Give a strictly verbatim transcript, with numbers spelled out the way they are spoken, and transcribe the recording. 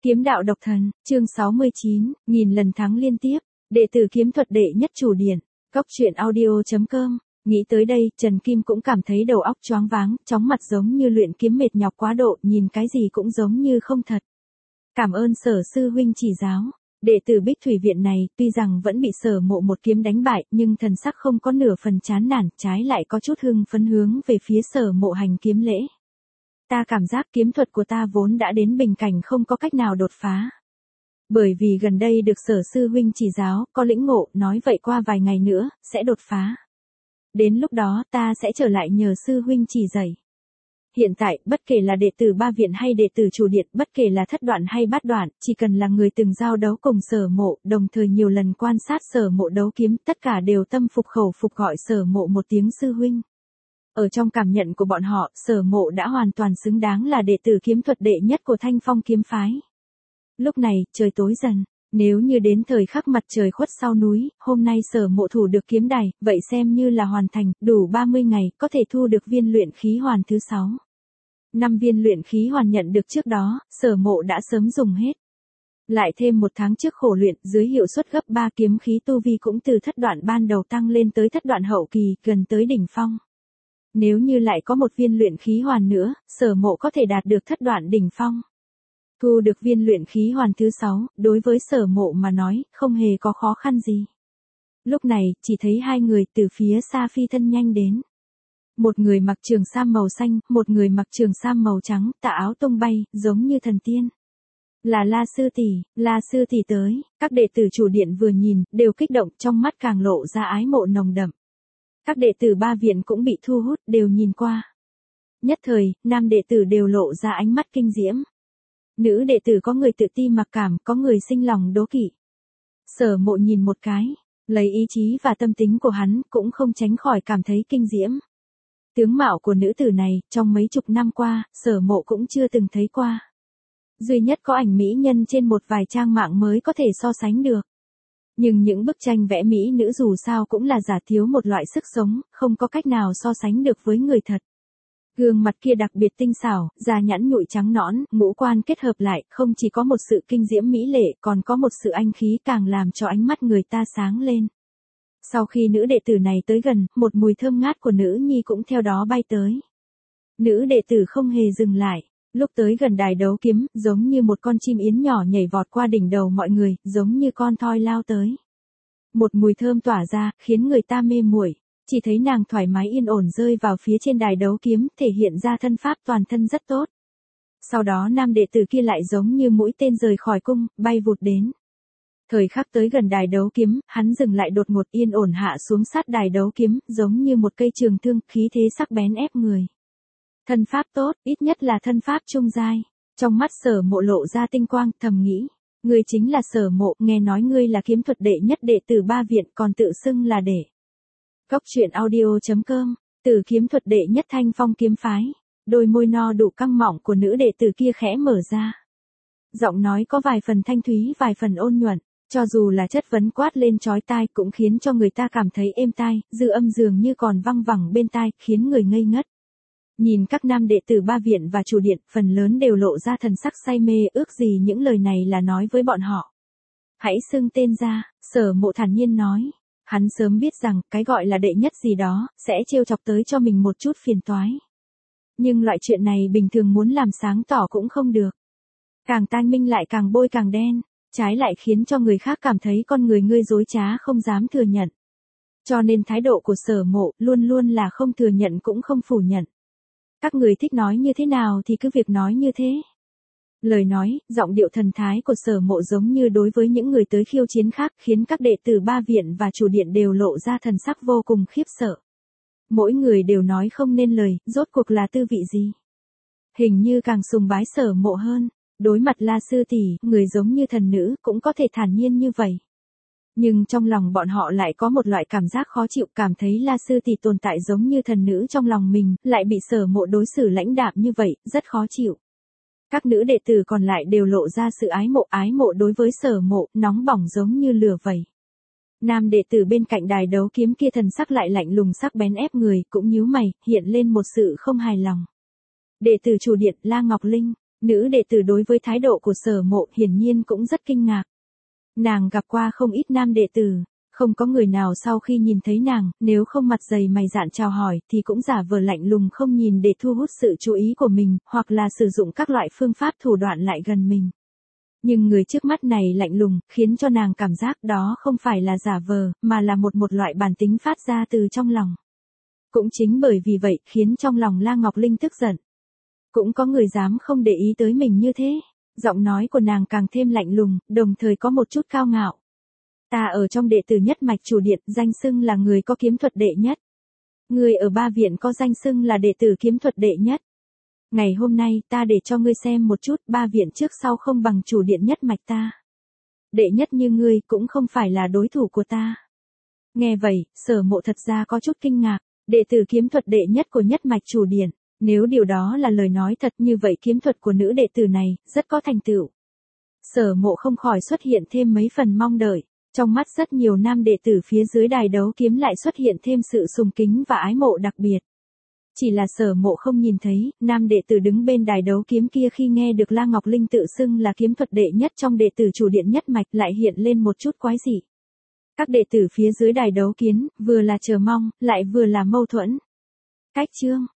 Kiếm đạo độc thần, chương sáu mươi chín, nghìn lần thắng liên tiếp, đệ tử kiếm thuật đệ nhất chủ điện, Cốc Truyện Audio chấm com. Nghĩ tới đây, Trần Kim cũng cảm thấy đầu óc choáng váng, chóng mặt giống như luyện kiếm mệt nhọc quá độ, nhìn cái gì cũng giống như không thật. Cảm ơn Sở sư huynh chỉ giáo. Đệ tử Bích Thủy viện này, tuy rằng vẫn bị Sở Mộ một kiếm đánh bại, nhưng thần sắc không có nửa phần chán nản, trái lại có chút hưng phấn hướng về phía Sở Mộ hành kiếm lễ. Ta cảm giác kiếm thuật của ta vốn đã đến bình cảnh không có cách nào đột phá. Bởi vì gần đây được Sở sư huynh chỉ giáo, có lĩnh ngộ, nói vậy qua vài ngày nữa, sẽ đột phá. Đến lúc đó ta sẽ trở lại nhờ sư huynh chỉ dạy. Hiện tại, bất kể là đệ tử ba viện hay đệ tử chủ điện, bất kể là thất đoạn hay bát đoạn, chỉ cần là người từng giao đấu cùng Sở Mộ, đồng thời nhiều lần quan sát Sở Mộ đấu kiếm, tất cả đều tâm phục khẩu phục gọi Sở Mộ một tiếng sư huynh. Ở trong cảm nhận của bọn họ, Sở Mộ đã hoàn toàn xứng đáng là đệ tử kiếm thuật đệ nhất của Thanh Phong kiếm phái. Lúc này, trời tối dần, nếu như đến thời khắc mặt trời khuất sau núi, hôm nay Sở Mộ thủ được kiếm đài, vậy xem như là hoàn thành, đủ ba mươi ngày, có thể thu được viên luyện khí hoàn thứ sáu. Năm viên luyện khí hoàn nhận được trước đó, Sở Mộ đã sớm dùng hết. Lại thêm một tháng trước khổ luyện, dưới hiệu suất gấp ba kiếm khí tu vi cũng từ thất đoạn ban đầu tăng lên tới thất đoạn hậu kỳ, gần tới đỉnh phong. Nếu như lại có một viên luyện khí hoàn nữa, Sở Mộ có thể đạt được thất đoạn đỉnh phong. Thu được viên luyện khí hoàn thứ sáu, đối với Sở Mộ mà nói, không hề có khó khăn gì. Lúc này, chỉ thấy hai người từ phía xa phi thân nhanh đến. Một người mặc trường sam màu xanh, một người mặc trường sam màu trắng, tà áo tung bay, giống như thần tiên. Là La sư tỷ, La sư tỷ tới, các đệ tử chủ điện vừa nhìn, đều kích động, trong mắt càng lộ ra ái mộ nồng đậm. Các đệ tử ba viện cũng bị thu hút, đều nhìn qua. Nhất thời, nam đệ tử đều lộ ra ánh mắt kinh diễm. Nữ đệ tử có người tự ti mặc cảm, có người sinh lòng đố kỵ. Sở Mộ nhìn một cái, lấy ý chí và tâm tính của hắn, cũng không tránh khỏi cảm thấy kinh diễm. Tướng mạo của nữ tử này, trong mấy chục năm qua, Sở Mộ cũng chưa từng thấy qua. Duy nhất có ảnh mỹ nhân trên một vài trang mạng mới có thể so sánh được. Nhưng những bức tranh vẽ mỹ nữ dù sao cũng là giả thiếu một loại sức sống, không có cách nào so sánh được với người thật. Gương mặt kia đặc biệt tinh xảo, da nhẵn nhụi trắng nõn, ngũ quan kết hợp lại, không chỉ có một sự kinh diễm mỹ lệ, còn có một sự anh khí càng làm cho ánh mắt người ta sáng lên. Sau khi nữ đệ tử này tới gần, một mùi thơm ngát của nữ nhi cũng theo đó bay tới. Nữ đệ tử không hề dừng lại. Lúc tới gần đài đấu kiếm, giống như một con chim yến nhỏ nhảy vọt qua đỉnh đầu mọi người, giống như con thoi lao tới. Một mùi thơm tỏa ra, khiến người ta mê muội. Chỉ thấy nàng thoải mái yên ổn rơi vào phía trên đài đấu kiếm, thể hiện ra thân pháp toàn thân rất tốt. Sau đó nam đệ tử kia lại giống như mũi tên rời khỏi cung, bay vụt đến. Thời khắc tới gần đài đấu kiếm, hắn dừng lại đột ngột yên ổn hạ xuống sát đài đấu kiếm, giống như một cây trường thương, khí thế sắc bén ép người. Thân pháp tốt, ít nhất là thân pháp trung giai. Trong mắt Sở Mộ lộ ra tinh quang, thầm nghĩ. Ngươi chính là Sở Mộ, nghe nói ngươi là kiếm thuật đệ nhất đệ tử ba viện, còn tự xưng là đệ. Cốc Truyện Audio chấm com, từ kiếm thuật đệ nhất Thanh Phong kiếm phái. Đôi môi no đủ căng mọng của nữ đệ tử kia khẽ mở ra. Giọng nói có vài phần thanh thúy, vài phần ôn nhuận. Cho dù là chất vấn quát lên chói tai cũng khiến cho người ta cảm thấy êm tai, dư âm dường như còn văng vẳng bên tai, khiến người ngây ngất. Nhìn các nam đệ tử ba viện và chủ điện, phần lớn đều lộ ra thần sắc say mê, ước gì những lời này là nói với bọn họ. Hãy xưng tên ra, Sở Mộ thản nhiên nói. Hắn sớm biết rằng, cái gọi là đệ nhất gì đó, sẽ trêu chọc tới cho mình một chút phiền toái. Nhưng loại chuyện này bình thường muốn làm sáng tỏ cũng không được. Càng tang minh lại càng bôi càng đen, trái lại khiến cho người khác cảm thấy con người ngươi dối trá không dám thừa nhận. Cho nên thái độ của Sở Mộ luôn luôn là không thừa nhận cũng không phủ nhận. Các người thích nói như thế nào thì cứ việc nói như thế. Lời nói, giọng điệu thần thái của Sở Mộ giống như đối với những người tới khiêu chiến khác, khiến các đệ tử ba viện và chủ điện đều lộ ra thần sắc vô cùng khiếp sợ. Mỗi người đều nói không nên lời, rốt cuộc là tư vị gì. Hình như càng sùng bái Sở Mộ hơn. Đối mặt La sư tỷ, người giống như thần nữ, cũng có thể thản nhiên như vậy. Nhưng trong lòng bọn họ lại có một loại cảm giác khó chịu, cảm thấy La sư tỷ tồn tại giống như thần nữ trong lòng mình, lại bị Sở Mộ đối xử lãnh đạm như vậy, rất khó chịu. Các nữ đệ tử còn lại đều lộ ra sự ái mộ, ái mộ đối với Sở Mộ, nóng bỏng giống như lửa vậy. Nam đệ tử bên cạnh đài đấu kiếm kia thần sắc lại lạnh lùng sắc bén ép người, cũng nhíu mày, hiện lên một sự không hài lòng. Đệ tử chủ điện La Ngọc Linh, Nữ đệ tử đối với thái độ của Sở Mộ hiển nhiên cũng rất kinh ngạc. Nàng gặp qua không ít nam đệ tử, không có người nào sau khi nhìn thấy nàng, nếu không mặt dày mày dạn chào hỏi thì cũng giả vờ lạnh lùng không nhìn để thu hút sự chú ý của mình, hoặc là sử dụng các loại phương pháp thủ đoạn lại gần mình. Nhưng người trước mắt này lạnh lùng, khiến cho nàng cảm giác đó không phải là giả vờ, mà là một một loại bản tính phát ra từ trong lòng. Cũng chính bởi vì vậy khiến trong lòng La Ngọc Linh tức giận. Cũng có người dám không để ý tới mình như thế. Giọng nói của nàng càng thêm lạnh lùng, đồng thời có một chút cao ngạo. Ta ở trong đệ tử nhất mạch chủ điện, danh xưng là người có kiếm thuật đệ nhất. Người ở ba viện có danh xưng là đệ tử kiếm thuật đệ nhất. Ngày hôm nay ta để cho ngươi xem một chút, ba viện trước sau không bằng chủ điện nhất mạch ta. Đệ nhất như ngươi cũng không phải là đối thủ của ta. Nghe vậy, Sở Mộ thật ra có chút kinh ngạc, đệ tử kiếm thuật đệ nhất của nhất mạch chủ điện. Nếu điều đó là lời nói thật, như vậy kiếm thuật của nữ đệ tử này rất có thành tựu. Sở Mộ không khỏi xuất hiện thêm mấy phần mong đợi. Trong mắt rất nhiều nam đệ tử phía dưới đài đấu kiếm lại xuất hiện thêm sự sùng kính và ái mộ đặc biệt. Chỉ là Sở Mộ không nhìn thấy, nam đệ tử đứng bên đài đấu kiếm kia khi nghe được La Ngọc Linh tự xưng là kiếm thuật đệ nhất trong đệ tử chủ điện nhất mạch lại hiện lên một chút quái dị. Các đệ tử phía dưới đài đấu kiếm, vừa là chờ mong, lại vừa là mâu thuẫn. Cách chương,